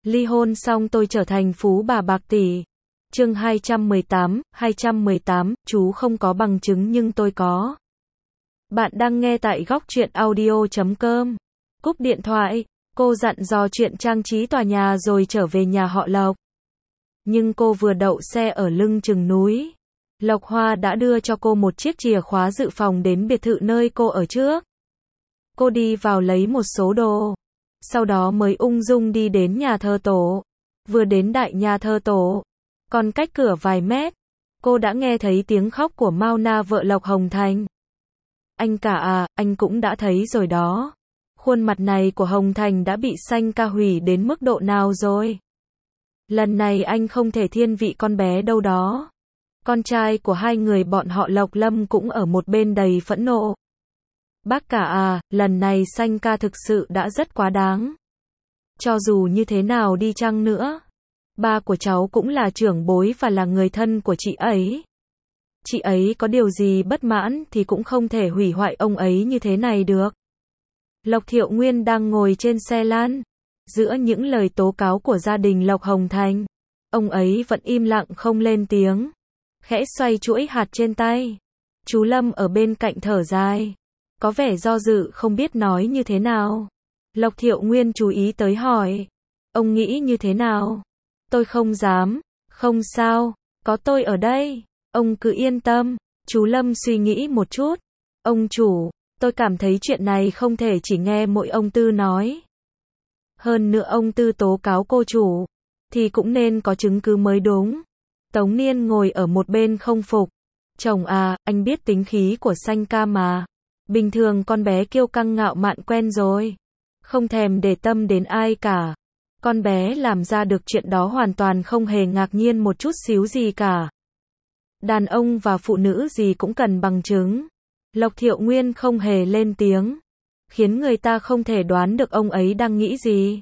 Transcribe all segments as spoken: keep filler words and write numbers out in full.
Ly hôn xong tôi trở thành phú bà bạc tỷ. Chương hai trăm mười tám, hai trăm mười tám, chú không có bằng chứng nhưng tôi có. Bạn đang nghe tại góc truyện audio chấm com. Cúp điện thoại, cô dặn dò chuyện trang trí tòa nhà rồi trở về nhà họ Lộc. Nhưng cô vừa đậu xe ở lưng chừng núi, Lộc Hoa đã đưa cho cô một chiếc chìa khóa dự phòng đến biệt thự nơi cô ở trước. Cô đi vào lấy một số đồ, sau đó mới ung dung đi đến nhà thờ tổ. Vừa đến đại nhà thờ tổ, còn cách cửa vài mét, cô đã nghe thấy tiếng khóc của Mao Na vợ Lộc Hồng Thành. Anh cả à, anh cũng đã thấy rồi đó. Khuôn mặt này của Hồng Thành đã bị Sanh Ca hủy đến mức độ nào rồi? Lần này anh không thể thiên vị con bé đâu đó. Con trai của hai người bọn họ Lộc Lâm cũng ở một bên đầy phẫn nộ. Bác cả à, lần này Sanh Ca thực sự đã rất quá đáng. Cho dù như thế nào đi chăng nữa, ba của cháu cũng là trưởng bối và là người thân của chị ấy. Chị ấy có điều gì bất mãn thì cũng không thể hủy hoại ông ấy như thế này được. Lộc Thiệu Nguyên đang ngồi trên xe lan. Giữa những lời tố cáo của gia đình Lộc Hồng Thành, ông ấy vẫn im lặng không lên tiếng. Khẽ xoay chuỗi hạt trên tay. Chú Lâm ở bên cạnh thở dài, có vẻ do dự không biết nói như thế nào. Lộc Thiệu Nguyên chú ý tới hỏi, ông nghĩ như thế nào? Tôi không dám. Không sao, có tôi ở đây. Ông cứ yên tâm. Chú Lâm suy nghĩ một chút. Ông chủ, tôi cảm thấy chuyện này không thể chỉ nghe mỗi ông Tư nói. Hơn nữa ông Tư tố cáo cô chủ, thì cũng nên có chứng cứ mới đúng. Tống Niên ngồi ở một bên không phục. Chồng à, anh biết tính khí của Sanh Ca mà. Bình thường con bé kiêu căng ngạo mạn quen rồi. Không thèm để tâm đến ai cả. Con bé làm ra được chuyện đó hoàn toàn không hề ngạc nhiên một chút xíu gì cả. Đàn ông và phụ nữ gì cũng cần bằng chứng. Lộc Thiệu Nguyên không hề lên tiếng, khiến người ta không thể đoán được ông ấy đang nghĩ gì.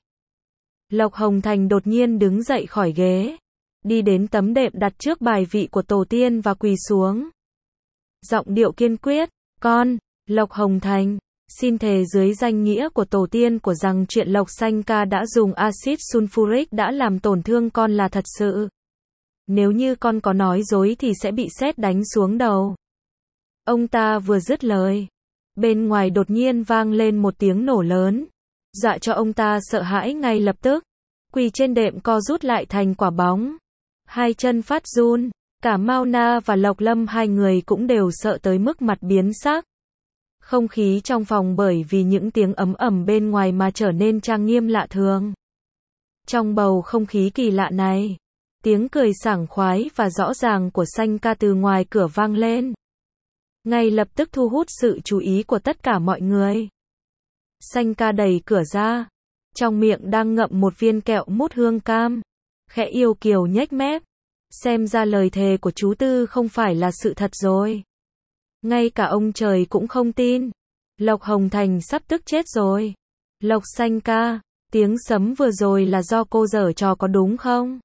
Lộc Hồng Thành đột nhiên đứng dậy khỏi ghế, đi đến tấm đệm đặt trước bài vị của tổ tiên và quỳ xuống. Giọng điệu kiên quyết, con, Lộc Hồng Thành, xin thề dưới danh nghĩa của tổ tiên của rằng chuyện Lộc Sanh Ca đã dùng axit sulfuric đã làm tổn thương con là thật sự. Nếu như con có nói dối thì sẽ bị sét đánh xuống đầu. Ông ta vừa dứt lời, bên ngoài đột nhiên vang lên một tiếng nổ lớn, dọa cho ông ta sợ hãi ngay lập tức, quỳ trên đệm co rút lại thành quả bóng, hai chân phát run, cả Mao Na và Lộc Lâm hai người cũng đều sợ tới mức mặt biến sắc. Không khí trong phòng bởi vì những tiếng ầm ầm bên ngoài mà trở nên trang nghiêm lạ thường. Trong bầu không khí kỳ lạ này, tiếng cười sảng khoái và rõ ràng của Sanh Ca từ ngoài cửa vang lên, ngay lập tức thu hút sự chú ý của tất cả mọi người. Sanh Ca đẩy cửa ra, trong miệng đang ngậm một viên kẹo mút hương cam, khẽ yêu kiều nhếch mép. Xem ra lời thề của chú Tư không phải là sự thật rồi. Ngay cả ông trời cũng không tin. Lộc Hồng Thành sắp tức chết rồi. Lộc Sanh Ca, tiếng sấm vừa rồi là do cô giở trò có đúng không?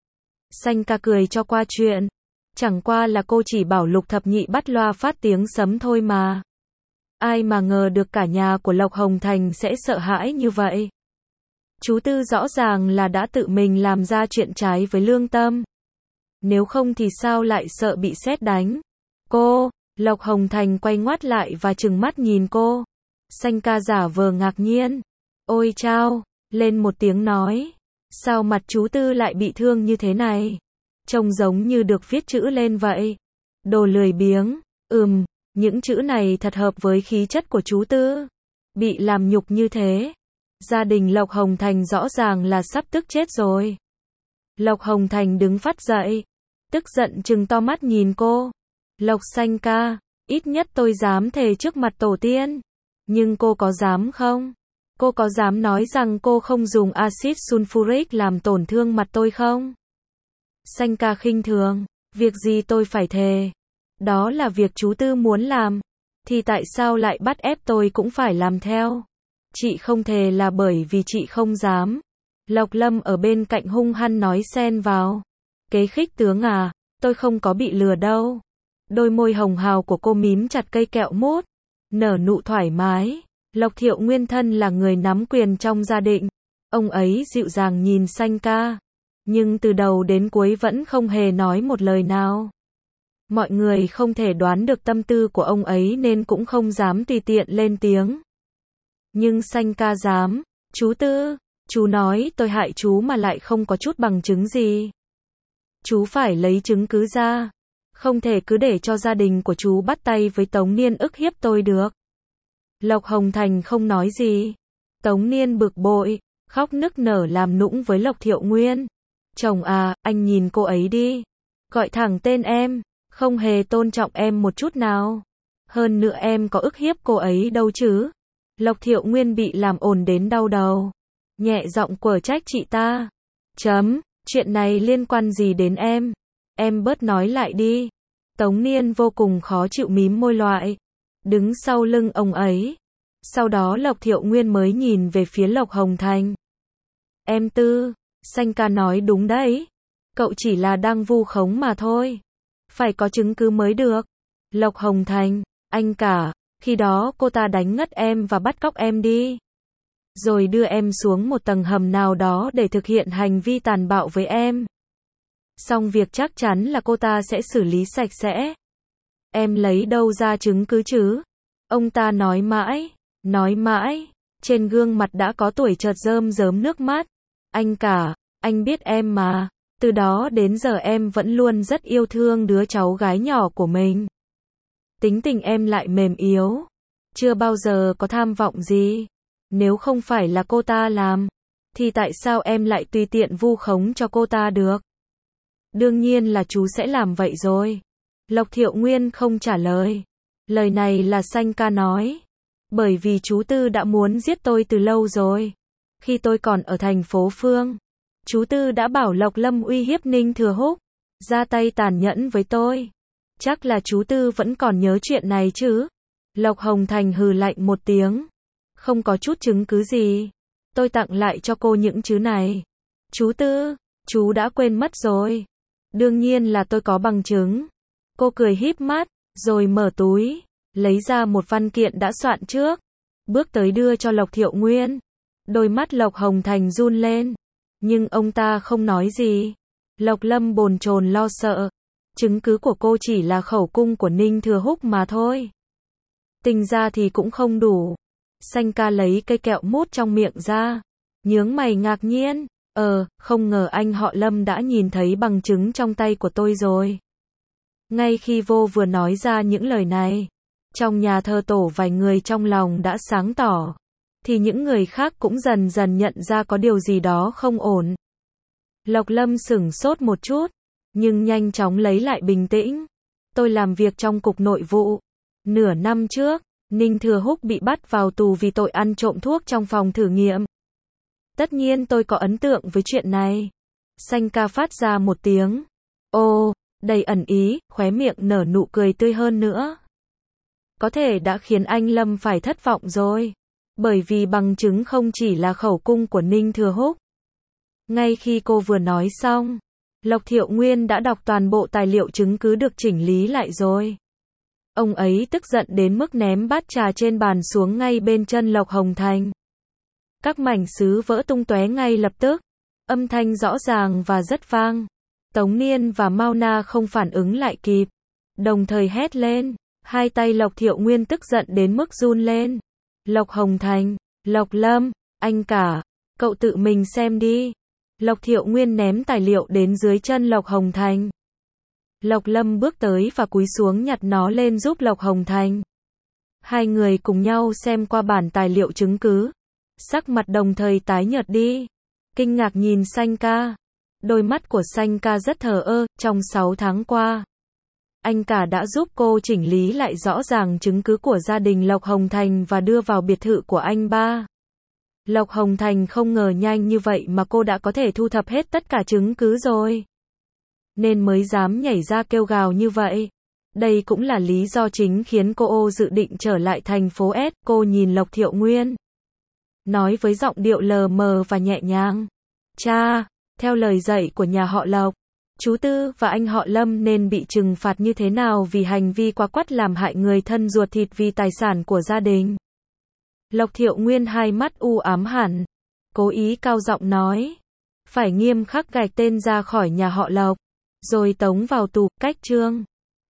Sanh Ca cười cho qua chuyện. Chẳng qua là cô chỉ bảo Lục Thập Nhị bắt loa phát tiếng sấm thôi mà. Ai mà ngờ được cả nhà của Lộc Hồng Thành sẽ sợ hãi như vậy. Chú Tư rõ ràng là đã tự mình làm ra chuyện trái với lương tâm. Nếu không thì sao lại sợ bị sét đánh? Cô, Lộc Hồng Thành quay ngoắt lại và trừng mắt nhìn cô. Sanh Ca giả vờ ngạc nhiên. Ôi chao, lên một tiếng nói. Sao mặt chú Tư lại bị thương như thế này? Trông giống như được viết chữ lên vậy. Đồ lười biếng. Ừm, những chữ này thật hợp với khí chất của chú Tư. Bị làm nhục như thế. Gia đình Lộc Hồng Thành rõ ràng là sắp tức chết rồi. Lộc Hồng Thành đứng phắt dậy, tức giận trừng to mắt nhìn cô. Lộc Sanh Ca, ít nhất tôi dám thề trước mặt tổ tiên. Nhưng cô có dám không? Cô có dám nói rằng cô không dùng axit sulfuric làm tổn thương mặt tôi không? Sanh Ca khinh thường, việc gì tôi phải thề? Đó là việc chú Tư muốn làm, thì tại sao lại bắt ép tôi cũng phải làm theo? Chị không thề là bởi vì chị không dám. Lộc Lâm ở bên cạnh hung hăng nói xen vào. Kế khích tướng à, tôi không có bị lừa đâu. Đôi môi hồng hào của cô mím chặt cây kẹo mút, nở nụ thoải mái. Lộc Thiệu Nguyên thân là người nắm quyền trong gia đình, Ông ấy dịu dàng nhìn Sanh ca, nhưng từ đầu đến cuối vẫn không hề nói một lời nào. Mọi người không thể đoán được tâm tư của ông ấy nên cũng không dám tùy tiện lên tiếng. Nhưng Sanh ca dám. Chú Tư, chú nói tôi hại chú mà lại không có chút bằng chứng gì. Chú phải lấy chứng cứ ra. Không thể cứ để cho gia đình của chú bắt tay với Tống Niên ức hiếp tôi được. Lộc Hồng Thành không nói gì. Tống Niên bực bội, khóc nức nở làm nũng với Lộc Thiệu Nguyên. Chồng à, anh nhìn cô ấy đi. Gọi thẳng tên em, không hề tôn trọng em một chút nào. Hơn nữa em có ức hiếp cô ấy đâu chứ. Lộc Thiệu Nguyên bị làm ồn đến đau đầu. Nhẹ giọng quở trách chị ta. Chấm, chuyện này liên quan gì đến em? Em bớt nói lại đi. Tống Niên vô cùng khó chịu mím môi loại. Đứng sau lưng ông ấy. Sau đó Lộc Thiệu Nguyên mới nhìn về phía Lộc Hồng Thành. Em Tư, Sanh ca nói đúng đấy. Cậu chỉ là đang vu khống mà thôi. Phải có chứng cứ mới được. Lộc Hồng Thành, anh cả, khi đó cô ta đánh ngất em và bắt cóc em đi. Rồi đưa em xuống một tầng hầm nào đó để thực hiện hành vi tàn bạo với em. Xong việc chắc chắn là cô ta sẽ xử lý sạch sẽ. Em lấy đâu ra chứng cứ chứ? Ông ta nói mãi, nói mãi, trên gương mặt đã có tuổi chợt rơm rớm nước mắt. Anh cả, anh biết em mà, từ đó đến giờ em vẫn luôn rất yêu thương đứa cháu gái nhỏ của mình. Tính tình em lại mềm yếu, chưa bao giờ có tham vọng gì. Nếu không phải là cô ta làm, thì tại sao em lại tùy tiện vu khống cho cô ta được? Đương nhiên là chú sẽ làm vậy rồi. Lộc Thiệu Nguyên không trả lời. Lời này là Sanh ca nói. Bởi vì chú Tư đã muốn giết tôi từ lâu rồi. Khi tôi còn ở thành phố Phương, chú Tư đã bảo Lộc Lâm uy hiếp Ninh Thừa Húc, ra tay tàn nhẫn với tôi. Chắc là chú Tư vẫn còn nhớ chuyện này chứ? Lộc Hồng Thành hừ lạnh một tiếng. Không có chút chứng cứ gì. Tôi tặng lại cho cô những thứ này. Chú Tư, chú đã quên mất rồi. Đương nhiên là tôi có bằng chứng. Cô cười híp mắt, rồi mở túi, lấy ra một văn kiện đã soạn trước. Bước tới đưa cho Lộc Thiệu Nguyên. Đôi mắt Lộc Hồng Thành run lên. Nhưng ông ta không nói gì. Lộc Lâm bồn chồn lo sợ. Chứng cứ của cô chỉ là khẩu cung của Ninh Thừa Húc mà thôi. Tính ra thì cũng không đủ. Sanh ca lấy cây kẹo mút trong miệng ra. Nhướng mày ngạc nhiên. Ờ, không ngờ anh họ Lâm đã nhìn thấy bằng chứng trong tay của tôi rồi. Ngay khi vô vừa nói ra những lời này, trong nhà thờ tổ vài người trong lòng đã sáng tỏ. Thì những người khác cũng dần dần nhận ra có điều gì đó không ổn. Lộc Lâm sửng sốt một chút, nhưng nhanh chóng lấy lại bình tĩnh. Tôi làm việc trong cục nội vụ. Nửa năm trước, Ninh Thừa Húc bị bắt vào tù vì tội ăn trộm thuốc trong phòng thử nghiệm. Tất nhiên tôi có ấn tượng với chuyện này. Sanh ca phát ra một tiếng. Ô, đầy ẩn ý, khóe miệng nở nụ cười tươi hơn nữa. Có thể đã khiến anh Lâm phải thất vọng rồi. Bởi vì bằng chứng không chỉ là khẩu cung của Ninh Thừa Húc. Ngay khi cô vừa nói xong, Lộc Thiệu Nguyên đã đọc toàn bộ tài liệu chứng cứ được chỉnh lý lại rồi. Ông ấy tức giận đến mức ném bát trà trên bàn xuống ngay bên chân Lộc Hồng Thành. Các mảnh sứ vỡ tung tóe ngay lập tức. Âm thanh rõ ràng và rất vang. Tống Niên và Mao Na không phản ứng lại kịp. Đồng thời hét lên. Hai tay Lộc Thiệu Nguyên tức giận đến mức run lên. Lộc Hồng Thành, Lộc Lâm, anh cả, cậu tự mình xem đi. Lộc Thiệu Nguyên ném tài liệu đến dưới chân Lộc Hồng Thành. Lộc Lâm bước tới và cúi xuống nhặt nó lên giúp Lộc Hồng Thành. Hai người cùng nhau xem qua bản tài liệu chứng cứ. Sắc mặt đồng thời tái nhợt đi. Kinh ngạc nhìn Sanh ca. Đôi mắt của Sanh ca rất thờ ơ. Trong sáu tháng qua, anh cả đã giúp cô chỉnh lý lại rõ ràng chứng cứ của gia đình Lộc Hồng Thành và đưa vào biệt thự của anh ba. Lộc Hồng Thành không ngờ nhanh như vậy mà cô đã có thể thu thập hết tất cả chứng cứ rồi. Nên mới dám nhảy ra kêu gào như vậy. Đây cũng là lý do chính khiến cô ô dự định trở lại thành phố S. Cô nhìn Lộc Thiệu Nguyên, nói với giọng điệu lờ mờ và nhẹ nhàng. Cha, theo lời dạy của nhà họ Lộc, chú Tư và anh họ Lâm nên bị trừng phạt như thế nào vì hành vi quá quắt làm hại người thân ruột thịt vì tài sản của gia đình. Lộc Thiệu Nguyên hai mắt u ám hẳn. cố ý cao giọng nói. Phải nghiêm khắc gạch tên ra khỏi nhà họ Lộc. Rồi tống vào tù, cách chương.